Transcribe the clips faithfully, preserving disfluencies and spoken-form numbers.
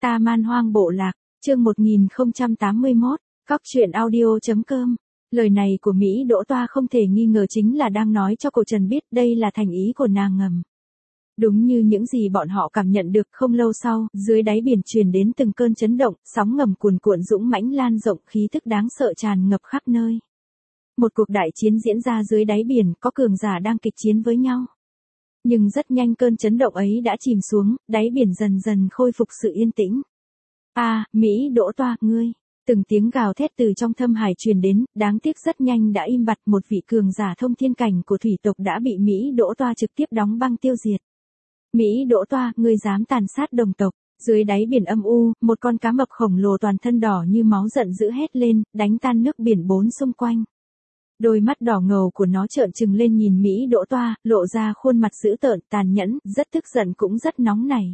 Ta Man Hoang Bộ Lạc, chương một nghìn không trăm tám mươi mốt, Cóc truyện audio chấm com. Lời này của Mỹ Đỗ Toa không thể nghi ngờ chính là đang nói cho cổ Trần biết đây là thành ý của nàng ngầm. Đúng như những gì bọn họ cảm nhận được, không lâu sau, dưới đáy biển truyền đến từng cơn chấn động, sóng ngầm cuồn cuộn dũng mãnh lan rộng, khí tức đáng sợ tràn ngập khắp nơi. Một cuộc đại chiến diễn ra dưới đáy biển, có cường giả đang kịch chiến với nhau. Nhưng rất nhanh cơn chấn động ấy đã chìm xuống, đáy biển dần dần khôi phục sự yên tĩnh. A, à, Mỹ Đỗ Toa, ngươi. Từng tiếng gào thét từ trong thâm hải truyền đến, đáng tiếc rất nhanh đã im bặt, một vị cường giả thông thiên cảnh của thủy tộc đã bị Mỹ Đỗ Toa trực tiếp đóng băng tiêu diệt. Mỹ Đỗ Toa, ngươi dám tàn sát đồng tộc. Dưới đáy biển âm u, một con cá mập khổng lồ toàn thân đỏ như máu giận dữ hét lên, đánh tan nước biển bốn xung quanh. Đôi mắt đỏ ngầu của nó trợn trừng lên nhìn Mỹ Đỗ Toa, lộ ra khuôn mặt dữ tợn, tàn nhẫn, rất tức giận cũng rất nóng nảy.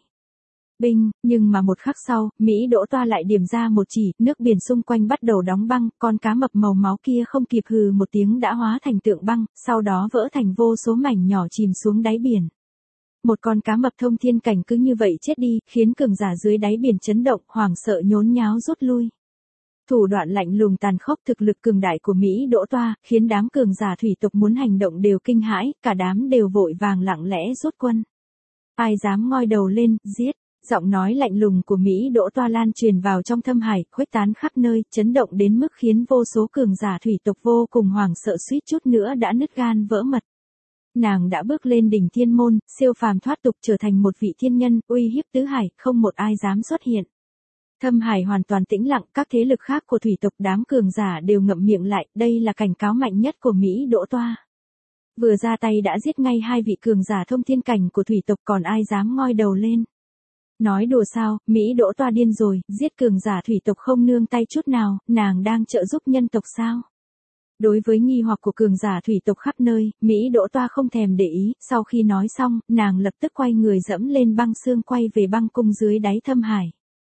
Binh, nhưng mà một khắc sau, Mỹ Đỗ Toa lại điểm ra một chỉ, nước biển xung quanh bắt đầu đóng băng, con cá mập màu máu kia không kịp hừ một tiếng đã hóa thành tượng băng, sau đó vỡ thành vô số mảnh nhỏ chìm xuống đáy biển. Một con cá mập thông thiên cảnh cứ như vậy chết đi, khiến cường giả dưới đáy biển chấn động, hoảng sợ nhốn nháo rút lui. Thủ đoạn lạnh lùng tàn khốc, thực lực cường đại của Mỹ Đỗ Toa, khiến đám cường giả thủy tộc muốn hành động đều kinh hãi, cả đám đều vội vàng lặng lẽ rút quân. Ai dám ngoi đầu lên, giết. Giọng nói lạnh lùng của Mỹ Đỗ Toa lan truyền vào trong thâm hải, khuếch tán khắp nơi, chấn động đến mức khiến vô số cường giả thủy tộc vô cùng hoảng sợ, suýt chút nữa đã nứt gan vỡ mật. Nàng đã bước lên đỉnh thiên môn, siêu phàm thoát tục trở thành một vị thiên nhân, uy hiếp tứ hải, không một ai dám xuất hiện. Thâm hải hoàn toàn tĩnh lặng, các thế lực khác của thủy tộc đám cường giả đều ngậm miệng lại, đây là cảnh cáo mạnh nhất của Mỹ Đỗ Toa. Vừa ra tay đã giết ngay hai vị cường giả thông thiên cảnh của thủy tộc, còn ai dám ngoi đầu lên. Nói đùa sao, Mỹ Đỗ Toa điên rồi, giết cường giả thủy tộc không nương tay chút nào, nàng đang trợ giúp nhân tộc sao? Đối với nghi hoặc của cường giả thủy tộc khắp nơi, Mỹ Đỗ Toa không thèm để ý, sau khi nói xong, nàng lập tức quay người dẫm lên băng xương quay về băng cung dưới đáy thâm hải.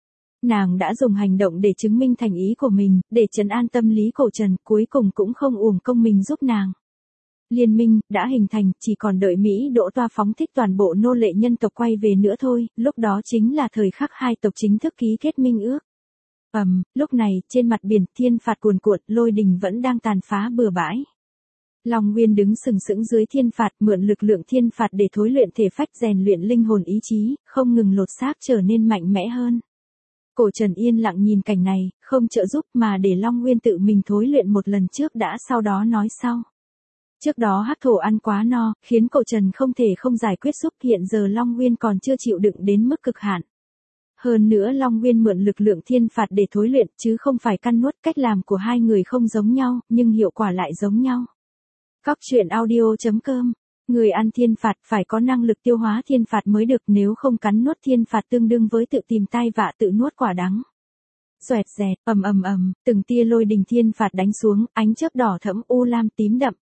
Nàng đã dùng hành động để chứng minh thành ý của mình, để trấn an tâm lý cổ Trần, cuối cùng cũng không uổng công mình giúp nàng. Liên minh đã hình thành, chỉ còn đợi Mỹ Đỗ Toa phóng thích toàn bộ nô lệ nhân tộc quay về nữa thôi, lúc đó chính là thời khắc hai tộc chính thức ký kết minh ước. Ầm, um, lúc này, trên mặt biển, thiên phạt cuồn cuộn, lôi đình vẫn đang tàn phá bừa bãi. Long Nguyên đứng sừng sững dưới thiên phạt, mượn lực lượng thiên phạt để thối luyện thể phách, rèn luyện linh hồn ý chí, không ngừng lột xác trở nên mạnh mẽ hơn. Cổ Trần yên lặng nhìn cảnh này, không trợ giúp mà để Long Nguyên tự mình thối luyện một lần trước đã, sau đó nói sau. Trước đó hắc thổ ăn quá no, khiến cổ Trần không thể không giải quyết giúp, hiện giờ Long Nguyên còn chưa chịu đựng đến mức cực hạn. Hơn nữa Long Nguyên mượn lực lượng thiên phạt để thối luyện, chứ không phải căn nuốt, cách làm của hai người không giống nhau, nhưng hiệu quả lại giống nhau. Cóc truyện audio chấm com. Người ăn thiên phạt phải có năng lực tiêu hóa thiên phạt mới được, nếu không cắn nuốt thiên phạt tương đương với tự tìm tai vạ, tự nuốt quả đắng. Xoẹt xẹt, ầm ầm ầm, từng tia lôi đình thiên phạt đánh xuống, ánh chớp đỏ thẫm, u lam tím đậm.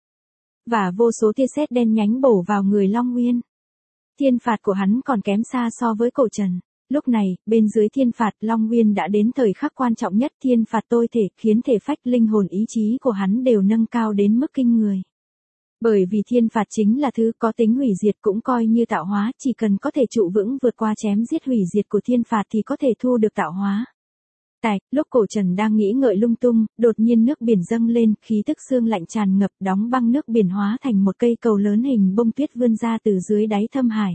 Và vô số tia sét đen nhánh bổ vào người Long Nguyên. Thiên phạt của hắn còn kém xa so với cổ Trần. Lúc này, bên dưới thiên phạt, Long Nguyên đã đến thời khắc quan trọng nhất, thiên phạt tôi thể, khiến thể phách, linh hồn ý chí của hắn đều nâng cao đến mức kinh người. Bởi vì thiên phạt chính là thứ có tính hủy diệt, cũng coi như tạo hóa, chỉ cần có thể trụ vững vượt qua chém giết hủy diệt của thiên phạt thì có thể thu được tạo hóa. Tại, lúc cổ Trần đang nghĩ ngợi lung tung, đột nhiên nước biển dâng lên, khí tức sương lạnh tràn ngập, đóng băng nước biển hóa thành một cây cầu lớn hình bông tuyết vươn ra từ dưới đáy thâm hải.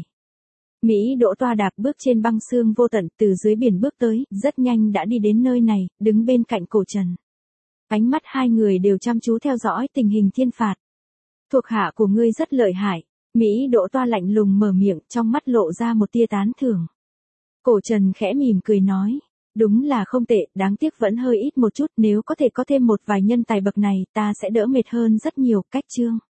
Mỹ Đỗ Toa đạp bước trên băng sương vô tận, từ dưới biển bước tới, rất nhanh đã đi đến nơi này, đứng bên cạnh cổ Trần. Ánh mắt hai người đều chăm chú theo dõi tình hình thiên phạt. Thuộc hạ của ngươi rất lợi hại. Mỹ Đỗ Toa lạnh lùng mở miệng, trong mắt lộ ra một tia tán thưởng. Cổ Trần khẽ mỉm cười nói. Đúng là không tệ, đáng tiếc vẫn hơi ít một chút, nếu có thể có thêm một vài nhân tài bậc này, ta sẽ đỡ mệt hơn rất nhiều. Cách chương.